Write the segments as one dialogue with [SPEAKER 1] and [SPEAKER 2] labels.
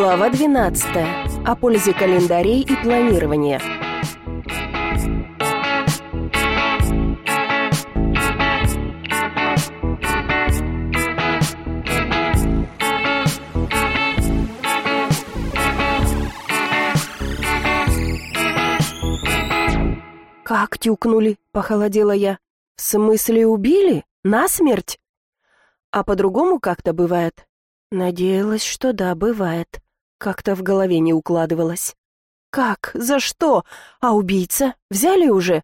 [SPEAKER 1] Глава 12. О пользе календарей и планирования. «Как тюкнули?» — похолодела я. «В смысле убили? Насмерть?» «А по-другому как-то бывает?» Надеялась, что да, бывает. Как-то в голове не укладывалось. «Как? За что? А убийца? Взяли уже?»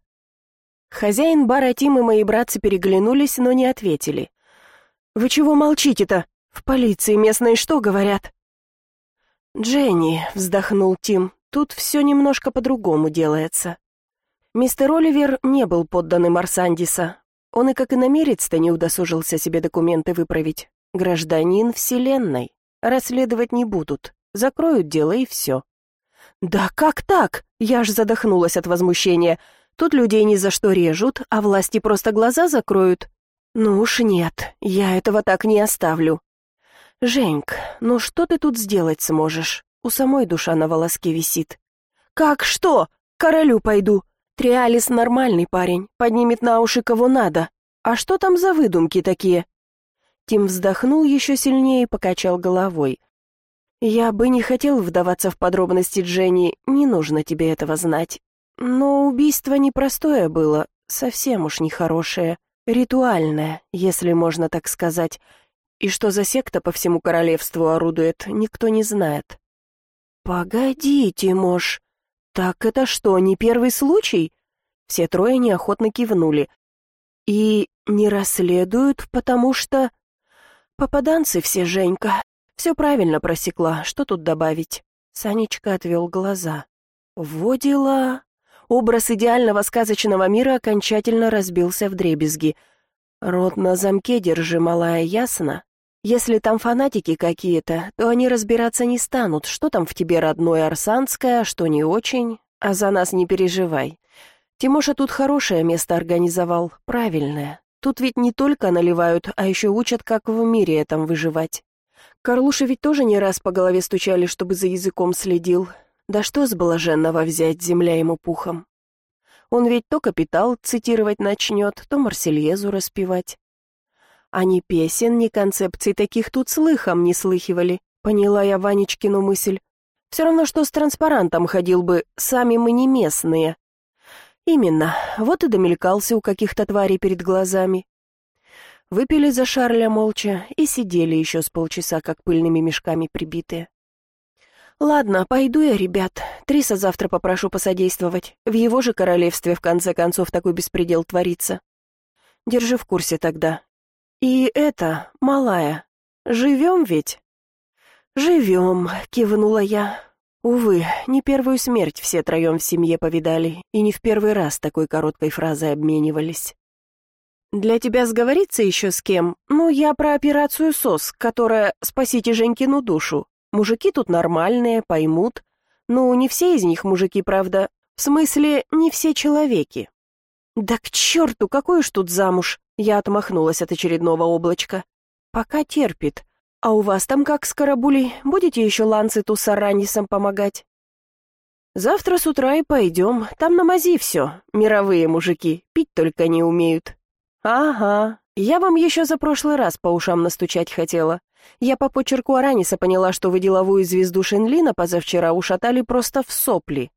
[SPEAKER 1] Хозяин бара Тим и мои братцы переглянулись, но не ответили. «Вы чего молчите-то? В полиции местные что говорят?» «Дженни», — вздохнул Тим, — «тут все немножко по-другому делается». Мистер Оливер не был подданным Арсандиса. Он и как иномерец-то не удосужился себе документы выправить. Гражданин Вселенной. Расследовать не будут. Закроют дело и все. «Да как так?» Я аж задохнулась от возмущения. «Тут людей ни за что режут, а власти просто глаза закроют». «Ну уж нет, я этого так не оставлю». «Женьк, ну что ты тут сделать сможешь? У самой душа на волоске висит». «Как что? К королю пойду. Триалис нормальный парень, поднимет на уши кого надо. А что там за выдумки такие?» Тим вздохнул еще сильнее и покачал головой. «Я бы не хотел вдаваться в подробности, Дженни, не нужно тебе этого знать. Но убийство непростое было, совсем уж нехорошее, ритуальное, если можно так сказать. И что за секта по всему королевству орудует, никто не знает». «Погодите, Мош, так это что, не первый случай?» Все трое неохотно кивнули. «И не расследуют, потому что...» «Попаданцы все, Женька. Все правильно просекла. Что тут добавить?» Санечка отвел глаза. «Во дела!» Образ идеального сказочного мира окончательно разбился вдребезги. «Рот на замке держи, малая, ясно? Если там фанатики какие-то, то они разбираться не станут, что там в тебе родное арсанское, а что не очень. А за нас не переживай. Тимоша тут хорошее место организовал, правильное. Тут ведь не только наливают, а еще учат, как в мире этом выживать. Карлуше ведь тоже не раз по голове стучали, чтобы за языком следил. Да что с блаженного взять, земля ему пухом. Он ведь то «Капитал» цитировать начнет, то «Марсельезу» распевать. А ни песен, ни концепций таких тут слыхом не слыхивали, поняла я Ванечкину мысль. Все равно, что с транспарантом ходил бы, сами мы не местные. Именно, вот и домелькался у каких-то тварей перед глазами. Выпили за Шарля молча и сидели еще с полчаса, как пыльными мешками прибитые. «Ладно, пойду я, ребят. Триса завтра попрошу посодействовать. В его же королевстве, в конце концов, такой беспредел творится. Держи в курсе тогда. И это, малая, живем ведь?» «Живем», — кивнула я. Увы, не первую смерть все троем в семье повидали, и не в первый раз такой короткой фразой обменивались. «Для тебя сговориться еще с кем? Ну, я про операцию СОС, которая «Спасите Женькину душу». Мужики тут нормальные, поймут. Ну, не все из них мужики, правда. В смысле, не все человеки». «Да к черту, какой уж тут замуж!» Я отмахнулась от очередного облачка. «Пока терпит. А у вас там как с Карабулей? Будете еще Ланцету с Аранисом помогать?» «Завтра с утра и пойдем. Там на мази все. Мировые мужики. Пить только не умеют». «Ага. Я вам еще за прошлый раз по ушам настучать хотела. Я по почерку Араниса поняла, что вы деловую звезду Шенлина позавчера ушатали просто в сопли».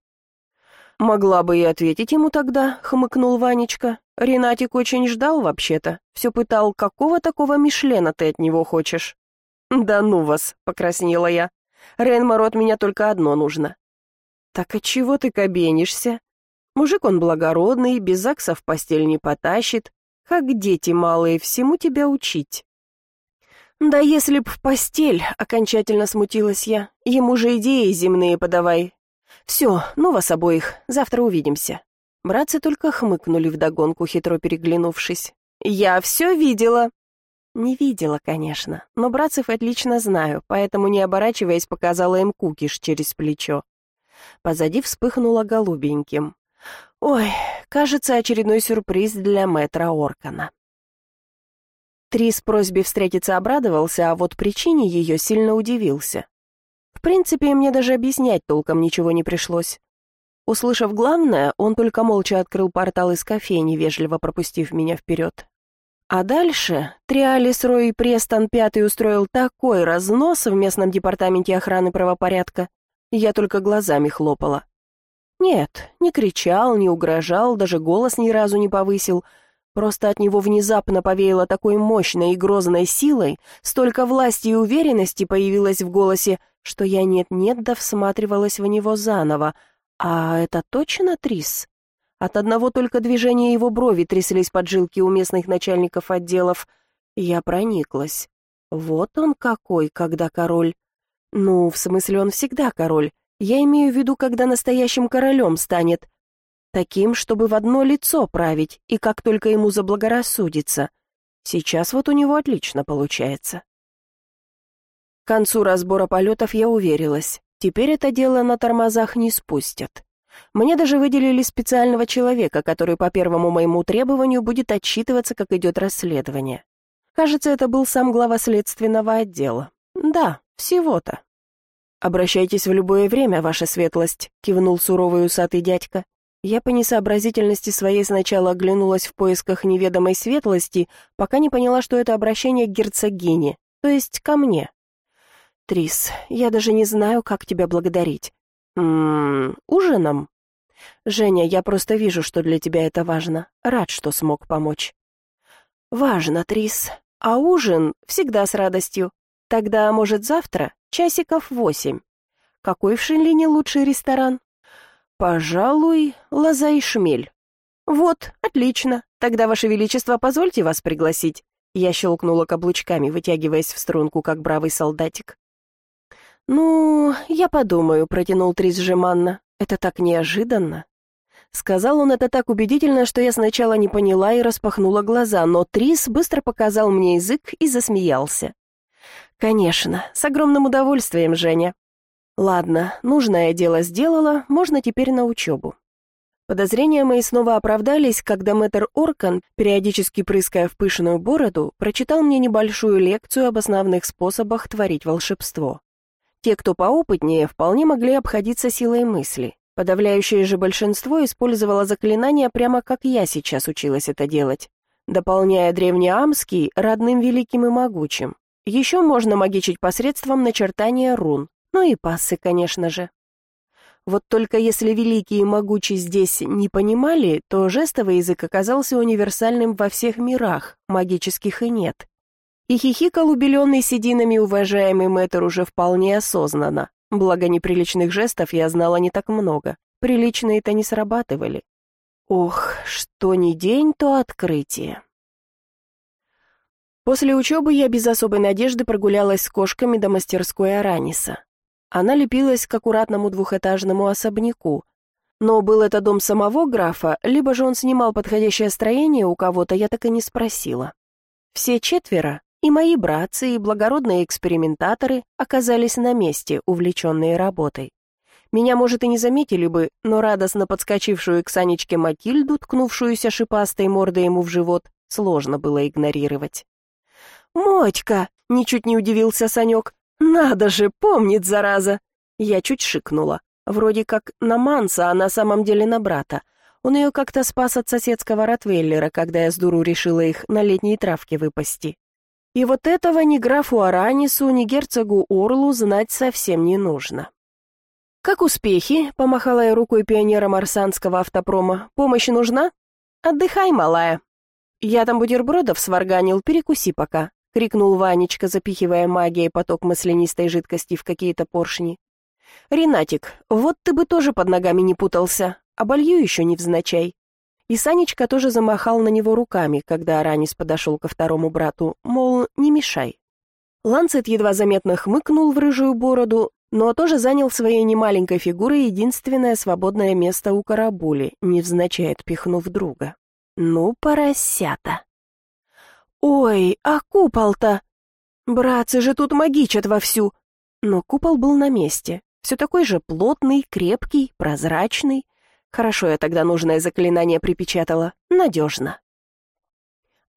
[SPEAKER 1] «Могла бы и ответить ему тогда», — хмыкнул Ванечка. «Ренатик очень ждал вообще-то. Все пытал, какого такого Мишлена ты от него хочешь?» «Да ну вас», — покраснела я. «Ренмару от меня только одно нужно». «Так отчего ты кабенишься? Мужик он благородный, без ЗАГСа в постель не потащит. Как дети малые, всему тебя учить». «Да если б в постель», — окончательно смутилась я. «Ему же идеи земные подавай». «Все, ну вас обоих, завтра увидимся». Братцы только хмыкнули вдогонку, хитро переглянувшись. «Я все видела». Не видела, конечно, но братцев отлично знаю, поэтому, не оборачиваясь, показала им кукиш через плечо. Позади вспыхнула голубеньким. Ой, кажется, очередной сюрприз для мэтра Оркана. Трис просьбе встретиться обрадовался, а вот причине ее сильно удивился. В принципе, мне даже объяснять толком ничего не пришлось. Услышав главное, он только молча открыл портал из кофейни, вежливо пропустив меня вперед. А дальше Триалис Рой Престон Пятый устроил такой разнос в местном департаменте охраны правопорядка. Я только глазами хлопала. Нет, не кричал, не угрожал, даже голос ни разу не повысил. Просто от него внезапно повеяло такой мощной и грозной силой, столько власти и уверенности появилось в голосе, что я нет-нет да всматривалась в него заново. А это точно Трис? От одного только движения его брови тряслись поджилки у местных начальников отделов. Я прониклась. Вот он какой, когда король. Ну, в смысле, он всегда король. Я имею в виду, когда настоящим королем станет. Таким, чтобы в одно лицо править, и как только ему заблагорассудится. Сейчас вот у него отлично получается. К концу разбора полетов я уверилась. Теперь это дело на тормозах не спустят. Мне даже выделили специального человека, который по первому моему требованию будет отчитываться, как идет расследование. Кажется, это был сам глава следственного отдела. Да, всего-то. «Обращайтесь в любое время, ваша светлость», — кивнул суровый усатый дядька. Я по несообразительности своей сначала оглянулась в поисках неведомой светлости, пока не поняла, что это обращение к герцогине, то есть ко мне. «Трис, я даже не знаю, как тебя благодарить. Ужином?» «Женя, я просто вижу, что для тебя это важно. Рад, что смог помочь». «Важно, Трис. А ужин всегда с радостью. Тогда, может, завтра? Часиков 8. Какой в Шинлине лучший ресторан?» «Пожалуй, Лоза и Шмель». «Вот, отлично. Тогда, Ваше Величество, позвольте вас пригласить». Я щелкнула каблучками, вытягиваясь в струнку, как бравый солдатик. «Ну, я подумаю», — протянул Трис жеманно. «Это так неожиданно». Сказал он это так убедительно, что я сначала не поняла и распахнула глаза, но Трис быстро показал мне язык и засмеялся. «Конечно, с огромным удовольствием, Женя». «Ладно, нужное дело сделала, можно теперь на учебу». Подозрения мои снова оправдались, когда мэтр Оркан, периодически прыская в пышную бороду, прочитал мне небольшую лекцию об основных способах творить волшебство. Те, кто поопытнее, вполне могли обходиться силой мысли. Подавляющее же большинство использовало заклинания прямо как я сейчас училась это делать, дополняя древнеамский родным великим и могучим. Еще можно магичить посредством начертания рун, ну и пассы, конечно же. Вот только если великие и могучие здесь не понимали, то жестовый язык оказался универсальным во всех мирах, магических и нет. И хихикал убеленный сединами уважаемый мэтр уже вполне осознанно. Благо неприличных жестов я знала не так много. Приличные-то не срабатывали. Ох, что ни день, то открытие. После учебы я без особой надежды прогулялась с кошками до мастерской Араниса. Она лепилась к аккуратному двухэтажному особняку. Но был это дом самого графа, либо же он снимал подходящее строение у кого-то, я так и не спросила. Все четверо, и мои братцы, и благородные экспериментаторы, оказались на месте, увлеченные работой. Меня, может, и не заметили бы, но радостно подскочившую к Санечке Матильду, ткнувшуюся шипастой мордой ему в живот, сложно было игнорировать. «Мотька!» — ничуть не удивился Санек. «Надо же, помнит, зараза!» Я чуть шикнула. Вроде как на Манса, а на самом деле на брата. Он ее как-то спас от соседского ротвейлера, когда я с дуру решила их на летней травке выпасти. И вот этого ни графу Аранису, ни герцогу Орлу знать совсем не нужно. «Как успехи?» — помахала я рукой пионера марсанского автопрома. «Помощь нужна?» «Отдыхай, малая». «Я там бутербродов сварганил, перекуси пока», — крикнул Ванечка, запихивая магией поток маслянистой жидкости в какие-то поршни. «Ренатик, вот ты бы тоже под ногами не путался, оболью еще невзначай». И Санечка тоже замахал на него руками, когда Аранис подошел ко второму брату, мол, не мешай. Ланцет едва заметно хмыкнул в рыжую бороду, но тоже занял своей немаленькой фигурой единственное свободное место у карабули, невзначай отпихнув друга. Ну, поросята. «Ой, а купол-то? Братцы же тут магичат вовсю!» Но купол был на месте, все такой же плотный, крепкий, прозрачный. Хорошо я тогда нужное заклинание припечатала, надежно.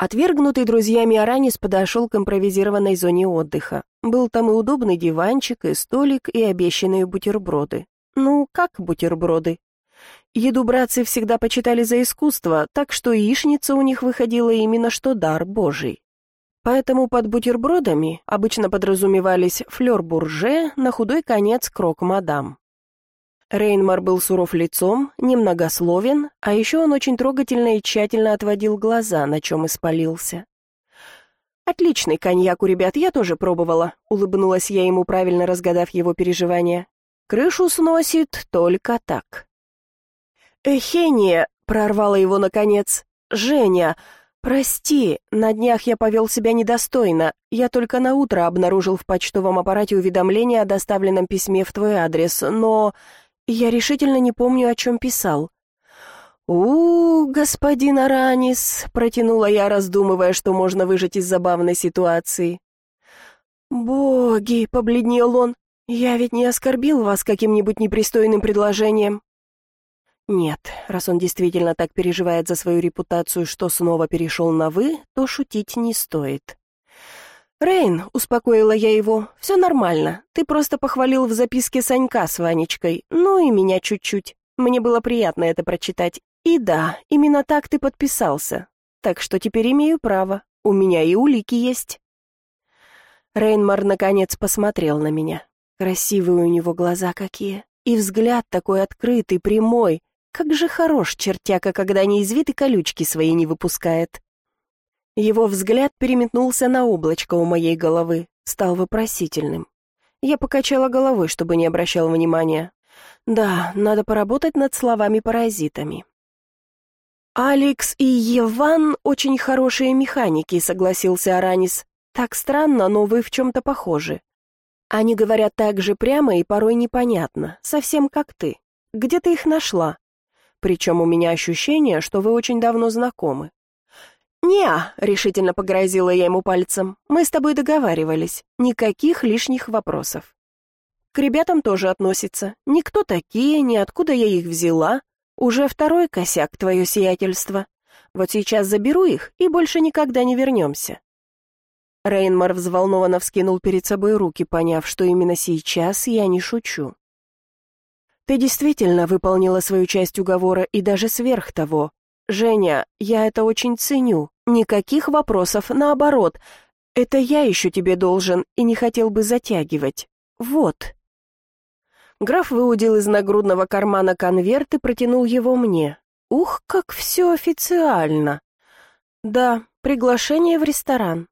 [SPEAKER 1] Отвергнутый друзьями Аранис подошел к импровизированной зоне отдыха. Был там и удобный диванчик, и столик, и обещанные бутерброды. Ну, как бутерброды? Еду братцы всегда почитали за искусство, так что яичница у них выходила именно что дар Божий. Поэтому под бутербродами обычно подразумевались флёр-бурже, на худой конец крок-мадам. Рейнмар был суров лицом, немногословен, а еще он очень трогательно и тщательно отводил глаза, на чем испалился. «Отличный коньяк у ребят, я тоже пробовала», — улыбнулась я ему, правильно разгадав его переживания. «Крышу сносит только так». «Эхения», — прорвала его наконец, — «Женя, прости, на днях я повел себя недостойно, я только наутро обнаружил в почтовом аппарате уведомление о доставленном письме в твой адрес, но я решительно не помню, о чем писал». Господин Аранис», — протянула я, раздумывая, что можно выжать из забавной ситуации. «Боги», — побледнел он, — «я ведь не оскорбил вас каким-нибудь непристойным предложением?» Нет, раз он действительно так переживает за свою репутацию, что снова перешел на «вы», то шутить не стоит. «Рейн», — успокоила я его, — «все нормально. Ты просто похвалил в записке Санька с Ванечкой, ну и меня чуть-чуть. Мне было приятно это прочитать. И да, именно так ты подписался. Так что теперь имею право. У меня и улики есть». Рейнмар наконец посмотрел на меня. Красивые у него глаза какие. И взгляд такой открытый, прямой. Как же хорош чертяка, когда не из вида колючки свои не выпускает. Его взгляд переметнулся на облачко у моей головы, стал вопросительным. Я покачала головой, чтобы не обращал внимания. Да, надо поработать над словами-паразитами. «Алекс и Еван очень хорошие механики», — согласился Аранис. «Так странно, но вы в чем-то похожи. Они говорят так же прямо и порой непонятно, совсем как ты. Где ты их нашла? Причем у меня ощущение, что вы очень давно знакомы». «Не-а», — решительно погрозила я ему пальцем, — «мы с тобой договаривались, никаких лишних вопросов». К ребятам тоже относится. Никто такие, ни откуда я их взяла. Уже второй косяк, твое сиятельство. Вот сейчас заберу их и больше никогда не вернемся». Рейнмар взволнованно вскинул перед собой руки, поняв, что именно сейчас я не шучу. «Ты действительно выполнила свою часть уговора и даже сверх того. Женя, я это очень ценю. Никаких вопросов, наоборот. Это я еще тебе должен и не хотел бы затягивать. Вот». Граф выудил из нагрудного кармана конверт и протянул его мне. Ух, как все официально. Да, приглашение в ресторан.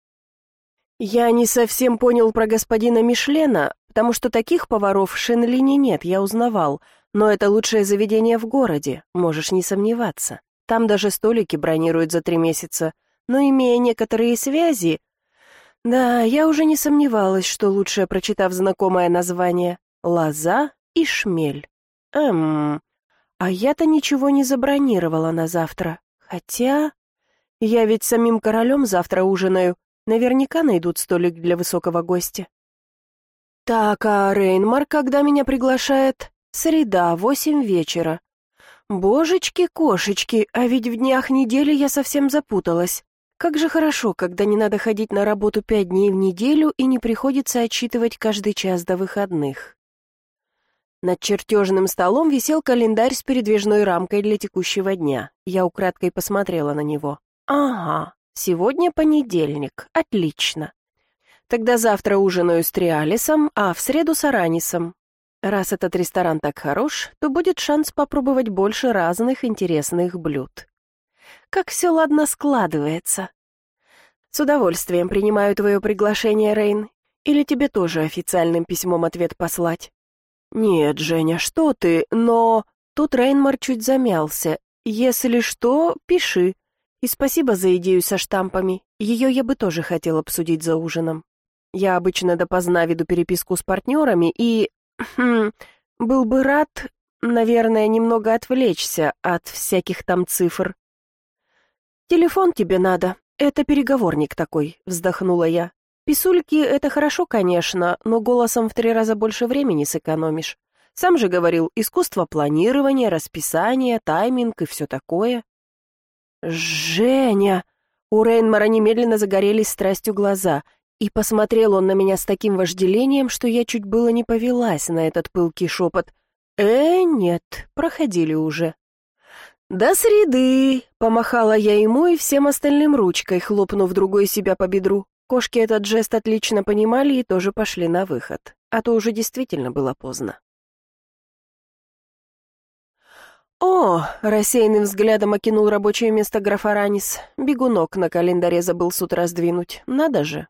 [SPEAKER 1] Я не совсем понял про господина Мишлена, потому что таких поваров в Шенлине нет, я узнавал. Но это лучшее заведение в городе, можешь не сомневаться. Там даже столики бронируют за 3 месяца. Но имея некоторые связи... Да, я уже не сомневалась, что лучшее, прочитав знакомое название, «Лоза и шмель». А я-то ничего не забронировала на завтра. Хотя... Я ведь самим королем завтра ужинаю. Наверняка найдут столик для высокого гостя. Так, а Рейнмар когда меня приглашает? Среда, 8 вечера. Божечки-кошечки, а ведь в днях недели я совсем запуталась. Как же хорошо, когда не надо ходить на работу 5 дней в неделю и не приходится отсчитывать каждый час до выходных. Над чертежным столом висел календарь с передвижной рамкой для текущего дня. Я украдкой посмотрела на него. Ага, сегодня понедельник, отлично. Тогда завтра ужинаю с Триалисом, а в среду с Аранисом. Раз этот ресторан так хорош, то будет шанс попробовать больше разных интересных блюд. Как все ладно складывается. С удовольствием принимаю твое приглашение, Рейн. Или тебе тоже официальным письмом ответ послать? Нет, Женя, что ты, но... Тут Рейнмар чуть замялся. Если что, пиши. И спасибо за идею со штампами. Ее я бы тоже хотел обсудить за ужином. Я обычно допоздна веду переписку с партнерами и... был бы рад, наверное, немного отвлечься от всяких там цифр. «Телефон тебе надо. Это переговорник такой», — вздохнула я. «Писульки — это хорошо, конечно, но голосом в 3 раза больше времени сэкономишь. Сам же говорил, искусство планирования, расписания, тайминг и все такое». «Женя!» У Рейнмара немедленно загорелись страстью глаза, и посмотрел он на меня с таким вожделением, что я чуть было не повелась на этот пылкий шепот. Нет, проходили уже». «До среды!» — помахала я ему и всем остальным ручкой, хлопнув другой себя по бедру. Кошки этот жест отлично понимали и тоже пошли на выход, а то уже действительно было поздно. «О!» — рассеянным взглядом окинул рабочее место граф Аранис. Бегунок на календаре забыл с утра сдвинуть. Надо же.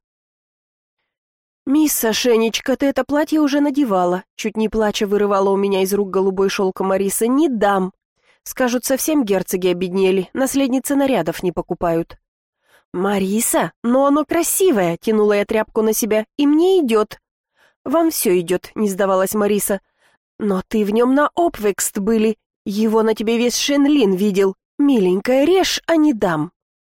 [SPEAKER 1] «Мисс Сашенечка, ты это платье уже надевала», — чуть не плача вырывала у меня из рук голубой шелк Мариса. «Не дам. Скажут, совсем герцоги обеднели, наследницы нарядов не покупают». «Мариса, но оно красивое», — тянула я тряпку на себя, — «и мне идет». «Вам все идет», — не сдавалась Мариса. «Но ты в нем на Опвекст были. Его на тебе весь Шенлин видел. Миленькая, режь, а не дам».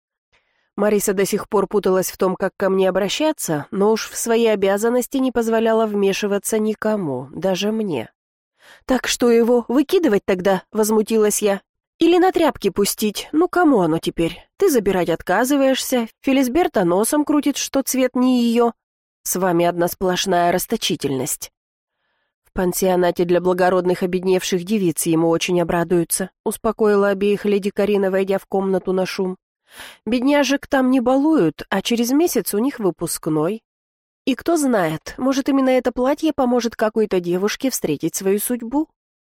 [SPEAKER 1] Мариса до сих пор путалась в том, как ко мне обращаться, но уж в свои обязанности не позволяла вмешиваться никому, даже мне. «Так что его, выкидывать тогда?» — возмутилась я. «Или на тряпки пустить? Ну, кому оно теперь? Ты забирать отказываешься, Фелисберта носом крутит, что цвет не ее. С вами одна сплошная расточительность». «В пансионате для благородных обедневших девиц ему очень обрадуются», — успокоила обеих леди Карина, войдя в комнату на шум. «Бедняжек там не балуют, а через месяц у них выпускной. И кто знает, может, именно это платье поможет какой-то девушке встретить свою судьбу.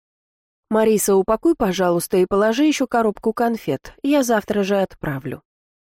[SPEAKER 1] Мариса, упакуй, пожалуйста, и положи еще коробку конфет, я завтра же отправлю».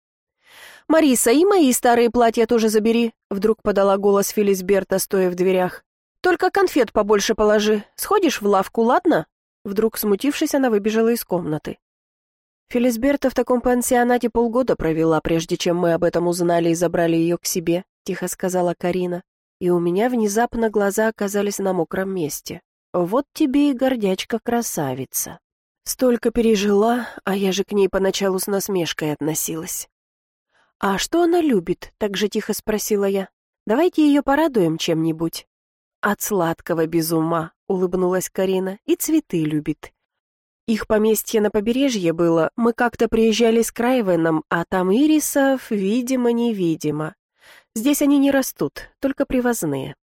[SPEAKER 1] «Мариса, и мои старые платья тоже забери», — вдруг подала голос Фелисберта, стоя в дверях. «Только конфет побольше положи. Сходишь в лавку, ладно?» Вдруг, смутившись, она выбежала из комнаты. «Фелисберта в таком пансионате полгода провела, прежде чем мы об этом узнали и забрали ее к себе», — тихо сказала Карина. И у меня внезапно глаза оказались на мокром месте. «Вот тебе и гордячка-красавица. Столько пережила, а я же к ней поначалу с насмешкой относилась». «А что она любит?» — так же тихо спросила я. «Давайте ее порадуем чем-нибудь». «От сладкого без ума», — улыбнулась Карина, — «и цветы любит. Их поместье на побережье было, мы как-то приезжали с Крайвеном, а там ирисов, видимо-невидимо. Здесь они не растут, только привозные».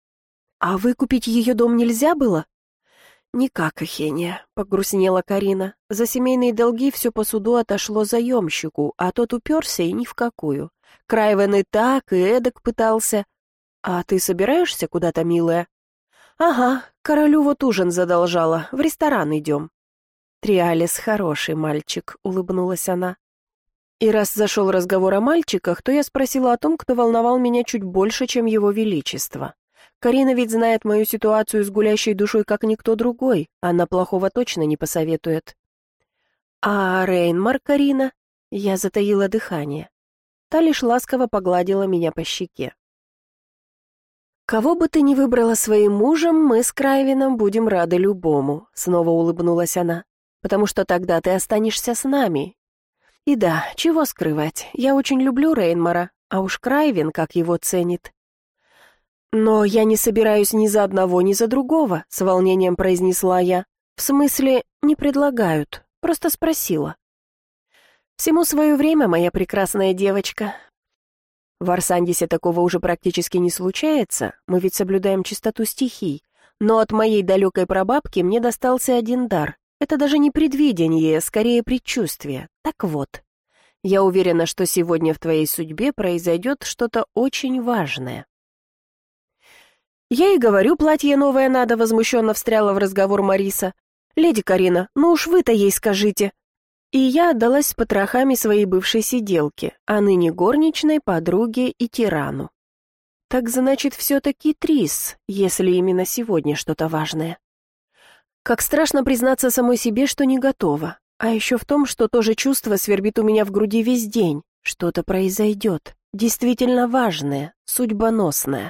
[SPEAKER 1] «А выкупить ее дом нельзя было?» «Никак, Эхения», — погрустнела Карина. «За семейные долги все по суду отошло заемщику, а тот уперся и ни в какую. Крайвен и так, и эдак пытался. А ты собираешься куда-то, милая?» «Ага, королю вот ужин задолжала, в ресторан идем». «Триалис хороший мальчик», — улыбнулась она. И раз зашел разговор о мальчиках, то я спросила о том, кто волновал меня чуть больше, чем его величество. Карина ведь знает мою ситуацию с гулящей душой, как никто другой, она плохого точно не посоветует. «А Рейнмар, Карина?» Я затаила дыхание. Та лишь ласково погладила меня по щеке. «Кого бы ты ни выбрала своим мужем, мы с Крайвином будем рады любому», — снова улыбнулась она. «Потому что тогда ты останешься с нами. И да, чего скрывать, я очень люблю Рейнмара, а уж Крайвин как его ценит». «Но я не собираюсь ни за одного, ни за другого», — с волнением произнесла я. «В смысле, не предлагают, просто спросила». «Всему свое время, моя прекрасная девочка. В Арсандисе такого уже практически не случается, мы ведь соблюдаем чистоту стихий, но от моей далекой прабабки мне достался один дар. Это даже не предвидение, скорее предчувствие. Так вот, я уверена, что сегодня в твоей судьбе произойдет что-то очень важное». «Я и говорю, платье новое надо», — возмущенно встряла в разговор Мариса. «Леди Карина, ну уж вы-то ей скажите». И я отдалась с потрохами своей бывшей сиделке, а ныне горничной, подруге и тирану. Так значит, все-таки Трис, если именно сегодня что-то важное. Как страшно признаться самой себе, что не готова. А еще в том, что то же чувство свербит у меня в груди весь день. Что-то произойдет, действительно важное, судьбоносное.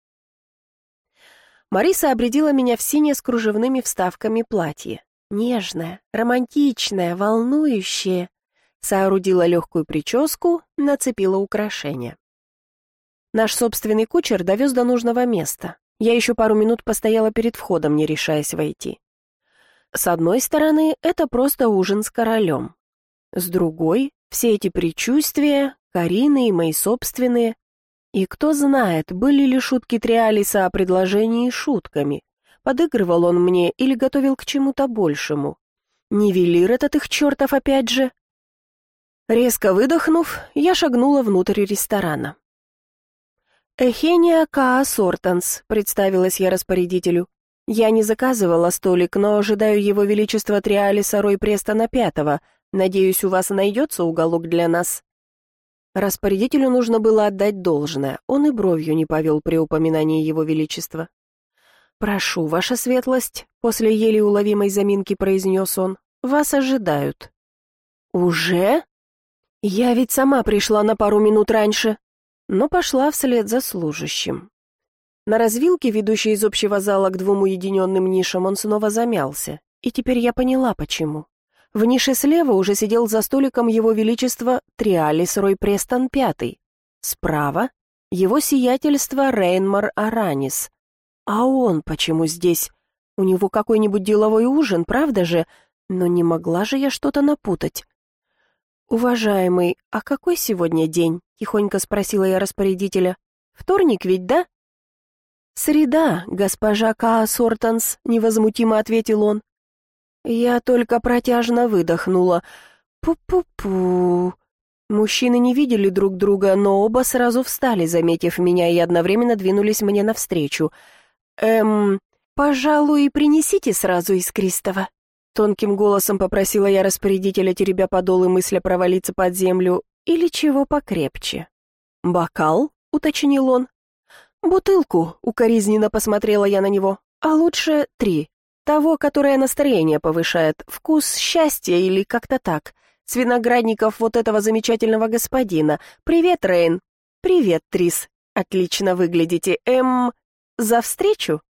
[SPEAKER 1] Мариса обрядила меня в синее с кружевными вставками платье. Нежное, романтичное, волнующее. Соорудила легкую прическу, нацепила украшения. Наш собственный кучер довез до нужного места. Я еще пару минут постояла перед входом, не решаясь войти. С одной стороны, это просто ужин с королем. С другой, Все эти предчувствия, Карины и мои собственные. И кто знает, были ли шутки Триалиса о предложении шутками. Подыгрывал он мне или готовил к чему-то большему. Нивелир этот их чертов опять же. Резко выдохнув, я шагнула внутрь ресторана. «Эхения Каа Сортанс», — представилась я распорядителю. «Я не заказывала столик, но ожидаю его величества Триалиса Рой Престона Пятого. Надеюсь, у вас найдется уголок для нас». Распорядителю нужно было отдать должное, он и бровью не повел при упоминании его величества. «Прошу, ваша светлость», — после еле уловимой заминки произнес он, — «вас ожидают». «Уже? Я ведь сама пришла на пару минут раньше», но пошла вслед за служащим. На развилке, ведущей из общего зала к двум уединенным нишам, он снова замялся, и теперь я поняла, почему. В нише слева уже сидел за столиком его величество Триалис Рой Престон Пятый. Справа — его сиятельство Рейнмар Аранис. А он почему здесь? У него какой-нибудь деловой ужин, правда же? Но не могла же я что-то напутать. «Уважаемый, а какой сегодня день?» — тихонько спросила я распорядителя. «Вторник ведь, да?» «Среда, госпожа Каа Сортанс», — невозмутимо ответил он. Я только протяжно выдохнула. Пу-пу-пу. Мужчины не видели друг друга, но оба сразу встали, заметив меня, и одновременно двинулись мне навстречу. Пожалуй, принесите сразу искристого». Тонким голосом попросила я распорядителя, теребя подол и мысля провалиться под землю, или чего покрепче. «Бокал?» — уточнил он. «Бутылку», — укоризненно посмотрела я на него, — «а лучше 3. Того, которое настроение повышает, вкус счастья или как-то так. С виноградников вот этого замечательного господина. Привет, Рейн». «Привет, Трис. Отлично выглядите. За встречу?»